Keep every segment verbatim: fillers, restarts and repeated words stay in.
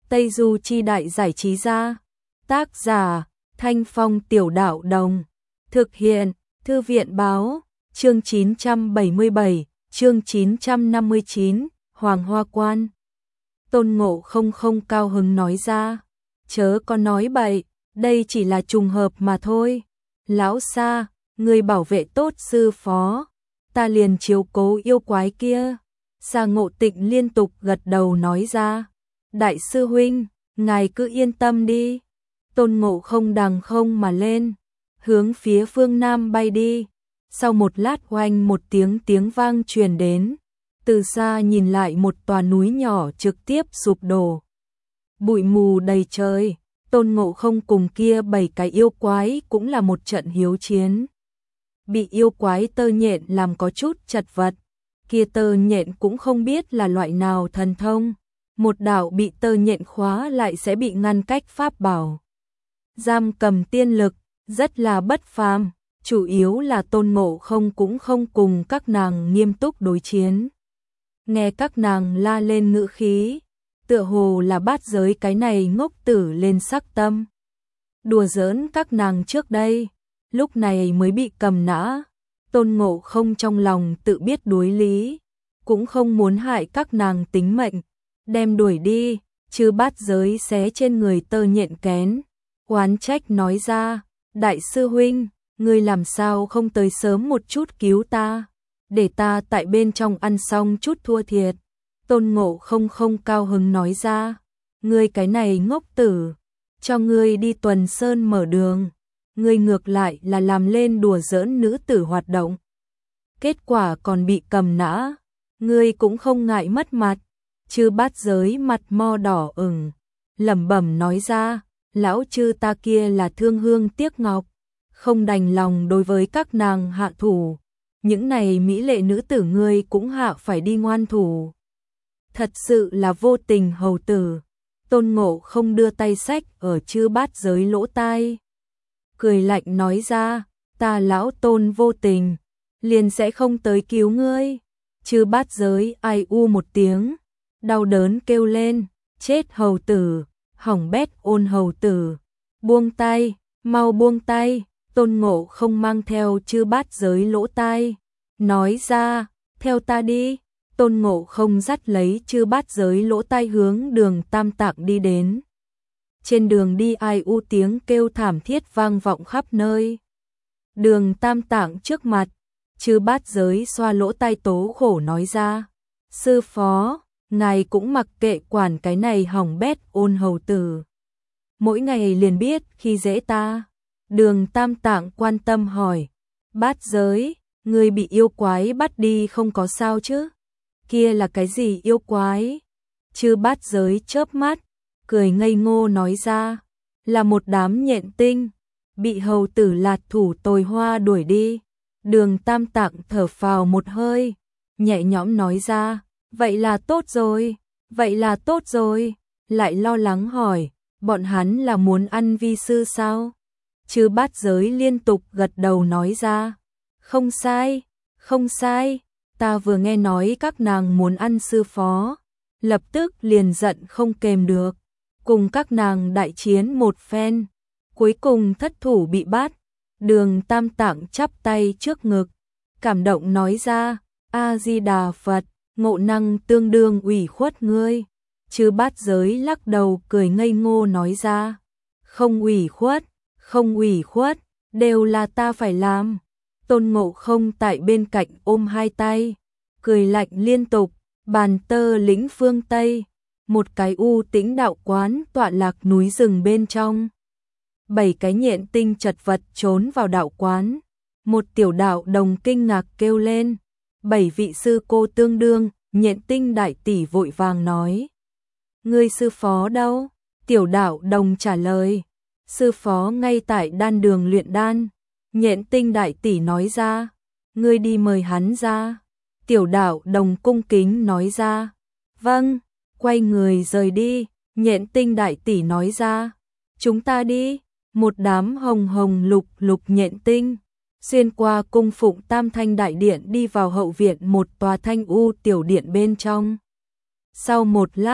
Tây Du Chi Đại Giải Trí Gia. Tác giả Thanh Phong Tiểu Đạo Đồng. Thực hiện Thư viện Báo. Chương chín trăm bảy mươi bảy, chương chín trăm năm mươi chín, Hoàng Hoa Quan. Tôn Ngộ Không không cao hứng nói ra, chớ có nói bậy, đây chỉ là trùng hợp mà thôi. Lão Sa, người bảo vệ tốt sư phó, ta liền chiếu cố yêu quái kia. Sa Ngộ Tịnh liên tục gật đầu nói ra, đại sư huynh, ngài cứ yên tâm đi. Tôn Ngộ Không đằng không mà lên, hướng phía phương Nam bay đi. Sau một lát oanh một tiếng tiếng vang truyền đến, từ xa nhìn lại một tòa núi nhỏ trực tiếp sụp đổ. Bụi mù đầy trời, Tôn Ngộ Không cùng kia bảy cái yêu quái cũng là một trận hiếu chiến. Bị yêu quái tơ nhện làm có chút chật vật, kia tơ nhện cũng không biết là loại nào thần thông. Một đạo bị tơ nhện khóa lại sẽ bị ngăn cách pháp bảo. Giam cầm tiên lực, rất là bất phàm. Chủ yếu là Tôn Ngộ Không cũng không cùng các nàng nghiêm túc đối chiến. Nghe các nàng la lên ngữ khí, tựa hồ là bát giới cái này ngốc tử lên sắc tâm. Đùa giỡn các nàng trước đây, lúc này mới bị cầm nã. Tôn Ngộ Không trong lòng tự biết đối lý, cũng không muốn hại các nàng tính mệnh, đem đuổi đi, chứ bát giới xé trên người tơ nhện kén. Oán trách nói ra, đại sư huynh, ngươi làm sao không tới sớm một chút cứu ta, để ta tại bên trong ăn xong chút thua thiệt. Tôn Ngộ Không không cao hứng nói ra, ngươi cái này ngốc tử, cho ngươi đi tuần sơn mở đường, ngươi ngược lại là làm lên đùa giỡn nữ tử hoạt động. Kết quả còn bị cầm nã, ngươi cũng không ngại mất mặt, chư bát giới mặt mo đỏ ửng, lẩm bẩm nói ra, lão chư ta kia là thương hương tiếc ngọc, không đành lòng đối với các nàng hạ thủ, những này mỹ lệ nữ tử ngươi cũng hạ phải đi ngoan thủ. Thật sự là vô tình hầu tử. Tôn Ngộ Không đưa tay xách ở chư bát giới lỗ tai, cười lạnh nói ra, ta lão Tôn vô tình, liền sẽ không tới cứu ngươi. Chư bát giới ai u một tiếng, đau đớn kêu lên, chết hầu tử, hỏng bét ôn hầu tử, buông tay, mau buông tay. Tôn Ngộ Không mang theo chư bát giới lỗ tai, nói ra, theo ta đi. Tôn Ngộ Không dắt lấy chư bát giới lỗ tai hướng đường Tam Tạng đi đến. Trên đường đi ai u tiếng kêu thảm thiết vang vọng khắp nơi. Đường Tam Tạng trước mặt, chư bát giới xoa lỗ tai tố khổ nói ra, sư phó, ngài cũng mặc kệ quản cái này hỏng bét ôn hầu tử, mỗi ngày liền biết khi dễ ta. Đường Tam Tạng quan tâm hỏi, bát giới, người bị yêu quái bắt đi không có sao chứ? Kia là cái gì yêu quái? Chư bát giới chớp mắt, cười ngây ngô nói ra, là một đám nhện tinh, bị hầu tử lạt thủ tồi hoa đuổi đi. Đường Tam Tạng thở phào một hơi, nhẹ nhõm nói ra, vậy là tốt rồi, vậy là tốt rồi. Lại lo lắng hỏi, bọn hắn là muốn ăn vi sư sao? Chư bát giới liên tục gật đầu nói ra, không sai, không sai, ta vừa nghe nói các nàng muốn ăn sư phó, lập tức liền giận không kềm được, cùng các nàng đại chiến một phen, cuối cùng thất thủ bị bắt. Đường Tam Tạng chắp tay trước ngực, cảm động nói ra, A-di-đà Phật, ngộ năng tương đương ủy khuất ngươi. Chư bát giới lắc đầu cười ngây ngô nói ra, không ủy khuất, không ủy khuất, đều là ta phải làm. Tôn Ngộ Không tại bên cạnh ôm hai tay, cười lạnh liên tục. Bàn Tơ lĩnh phương Tây, một cái u tĩnh đạo quán tọa lạc núi rừng bên trong. Bảy cái nhện tinh chật vật trốn vào đạo quán. Một tiểu đạo đồng kinh ngạc kêu lên, bảy vị sư cô tương đương. Nhện tinh đại tỷ vội vàng nói, ngươi sư phó đâu? Tiểu đạo đồng trả lời, sư phó ngay tại đan đường luyện đan. Nhện tinh đại tỷ nói ra, ngươi đi mời hắn ra. Tiểu đạo đồng cung kính nói ra, vâng, quay người rời đi. Nhện tinh đại tỷ nói ra, chúng ta đi. Một đám hồng hồng lục lục nhện tinh xuyên qua cung phụng Tam Thanh đại điện đi vào hậu viện một tòa thanh u tiểu điện bên trong. Sau một lát,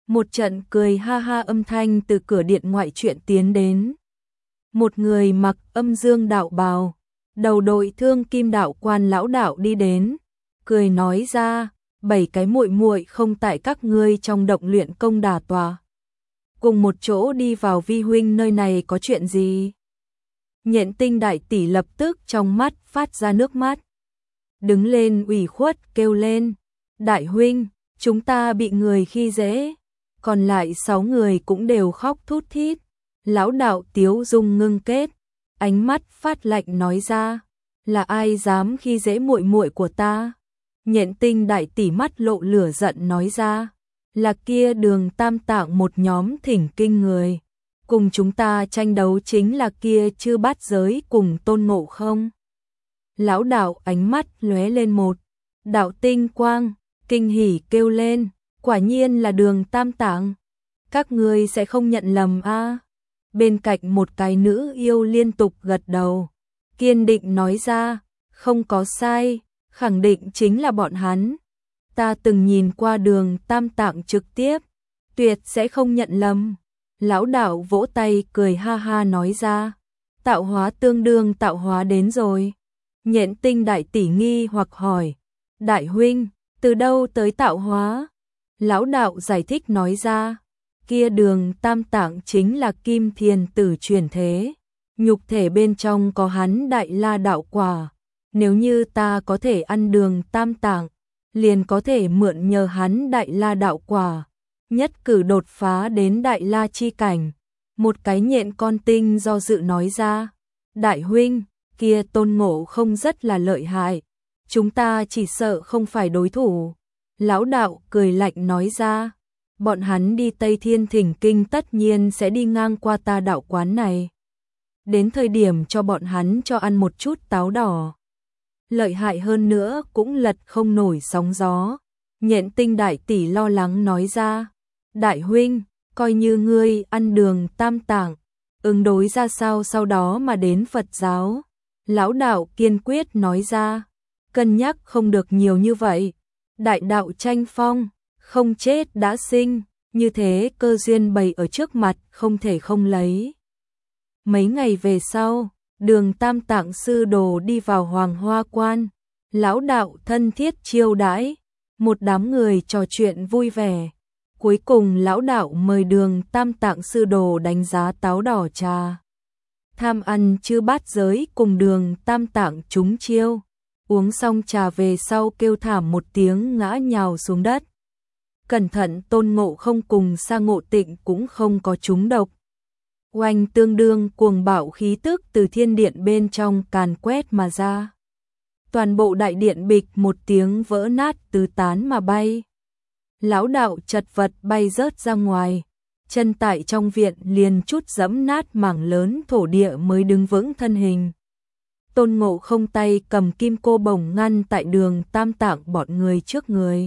Một trận cười ha ha âm thanh từ cửa điện ngoại truyện tiến đến. Một người mặc âm dương đạo bào, đầu đội thương kim đạo quan lão đạo đi đến, cười nói ra, bảy cái muội muội không tại các ngươi trong động luyện công đả tọa. Cùng một chỗ đi vào vi huynh nơi này có chuyện gì? Nhện Tinh đại tỷ lập tức trong mắt phát ra nước mắt. Đứng lên ủy khuất kêu lên, đại huynh, chúng ta bị người khi dễ. Còn lại sáu người cũng đều khóc thút thít. Lão đạo tiếu dung ngưng kết, ánh mắt phát lạnh nói ra, là ai dám khi dễ muội muội của ta? Nhện Tinh đại tỷ mắt lộ lửa giận nói ra, là kia Đường Tam Tạng một nhóm thỉnh kinh người, cùng chúng ta tranh đấu chính là kia Chư Bát Giới cùng Tôn Ngộ Không. Lão đạo ánh mắt lóe lên một đạo tinh quang, kinh hỉ kêu lên, quả nhiên là Đường Tam Tạng, các ngươi sẽ không nhận lầm a? Bên cạnh một cái nữ yêu liên tục gật đầu, kiên định nói ra, không có sai, khẳng định chính là bọn hắn. Ta từng nhìn qua Đường Tam Tạng trực tiếp, tuyệt sẽ không nhận lầm. Lão đạo vỗ tay cười ha ha nói ra, tạo hóa tương đương tạo hóa đến rồi. Nhện Tinh đại tỷ nghi hoặc hỏi, đại huynh, từ đâu tới tạo hóa? Lão đạo giải thích nói ra, kia Đường Tam Tạng chính là Kim Thiền Tử chuyển thế, nhục thể bên trong có hắn Đại La đạo quả, nếu như ta có thể ăn Đường Tam Tạng, liền có thể mượn nhờ hắn Đại La đạo quả, nhất cử đột phá đến Đại La chi cảnh. Một cái nhện con tinh do dự nói ra, đại huynh, kia Tôn Ngộ Không rất là lợi hại, chúng ta chỉ sợ không phải đối thủ. Lão đạo cười lạnh nói ra, bọn hắn đi Tây Thiên thỉnh kinh tất nhiên sẽ đi ngang qua ta đạo quán này. Đến thời điểm cho bọn hắn cho ăn một chút táo đỏ. Lợi hại hơn nữa cũng lật không nổi sóng gió. Nhện Tinh đại tỷ lo lắng nói ra, đại huynh, coi như ngươi ăn Đường Tam Tạng, ứng đối ra sao sau đó mà đến Phật giáo. Lão đạo kiên quyết nói ra, cân nhắc không được nhiều như vậy. Đại đạo tranh phong, không chết đã sinh, như thế cơ duyên bày ở trước mặt không thể không lấy. Mấy ngày về sau, Đường Tam Tạng sư đồ đi vào Hoàng Hoa Quan, lão đạo thân thiết chiêu đãi, một đám người trò chuyện vui vẻ. Cuối cùng lão đạo mời Đường Tam Tạng sư đồ đánh giá táo đỏ trà. Tham ăn Chư Bát Giới cùng Đường Tam Tạng trúng chiêu, uống xong trà về sau kêu thảm một tiếng ngã nhào xuống đất. Cẩn thận Tôn Ngộ Không cùng Sa Ngộ Tịnh cũng không có trúng độc. Oanh tương đương cuồng bạo khí tức từ thiên điện bên trong càn quét mà ra. Toàn bộ đại điện bịch một tiếng vỡ nát tứ tán mà bay. Lão đạo chật vật bay rớt ra ngoài, chân tại trong viện liền chút dẫm nát mảng lớn thổ địa mới đứng vững thân hình. Tôn Ngộ Không tay cầm kim cô bổng ngăn tại Đường Tam Tạng bọn người trước người.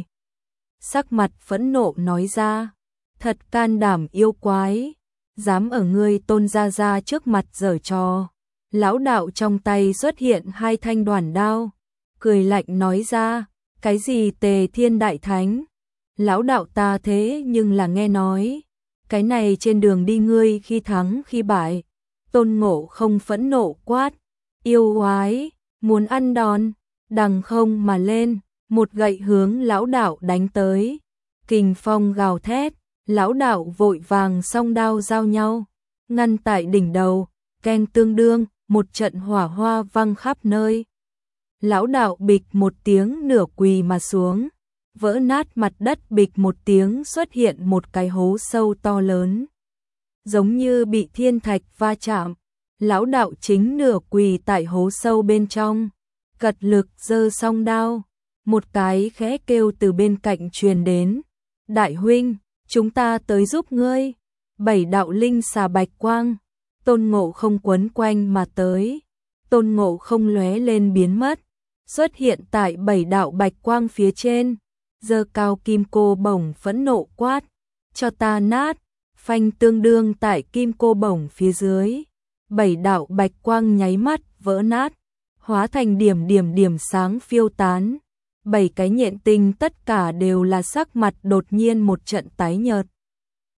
Sắc mặt phẫn nộ nói ra, thật can đảm yêu quái, dám ở ngươi Tôn gia gia trước mặt giở trò. Lão đạo trong tay xuất hiện hai thanh đoản đao, cười lạnh nói ra, cái gì Tề Thiên Đại Thánh? Lão đạo ta thế nhưng là nghe nói, cái này trên đường đi ngươi khi thắng khi bại. Tôn Ngộ Không phẫn nộ quát, yêu quái, muốn ăn đòn, đằng không mà lên, một gậy hướng lão đạo đánh tới. Kình phong gào thét, lão đạo vội vàng song đao giao nhau, ngăn tại đỉnh đầu, keng tương đương, một trận hỏa hoa văng khắp nơi. Lão đạo bịch một tiếng nửa quỳ mà xuống, vỡ nát mặt đất bịch một tiếng xuất hiện một cái hố sâu to lớn. Giống như bị thiên thạch va chạm, lão đạo chính nửa quỳ tại hố sâu bên trong, cật lực giơ song đao, một cái khẽ kêu từ bên cạnh truyền đến, đại huynh, chúng ta tới giúp ngươi. Bảy đạo linh xà bạch quang, Tôn Ngộ Không quấn quanh mà tới, Tôn Ngộ Không lóe lên biến mất, xuất hiện tại bảy đạo bạch quang phía trên, giơ cao kim cô bổng phẫn nộ quát, cho ta nát. Phanh tương đương tại kim cô bổng phía dưới, bảy đạo bạch quang nháy mắt vỡ nát, hóa thành điểm điểm điểm sáng phiêu tán. Bảy cái nhện tinh tất cả đều là sắc mặt đột nhiên một trận tái nhợt.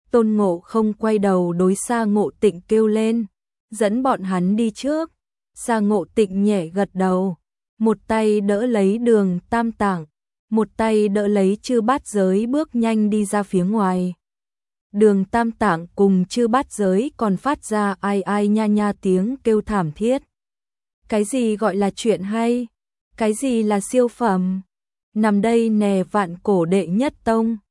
Tôn Ngộ không quay đầu đối Sa Ngộ Tịnh kêu lên, dẫn bọn hắn đi trước. Sa Ngộ Tịnh nhẹ gật đầu, một tay đỡ lấy Đường Tam Tạng, một tay đỡ lấy Chư Bát Giới bước nhanh đi ra phía ngoài. Đường Tam Tạng cùng Chư Bát Giới còn phát ra ai ai nha nha tiếng kêu thảm thiết. Cái gì gọi là chuyện hay? Cái gì là siêu phẩm? Nằm đây nè, vạn cổ đệ nhất tông.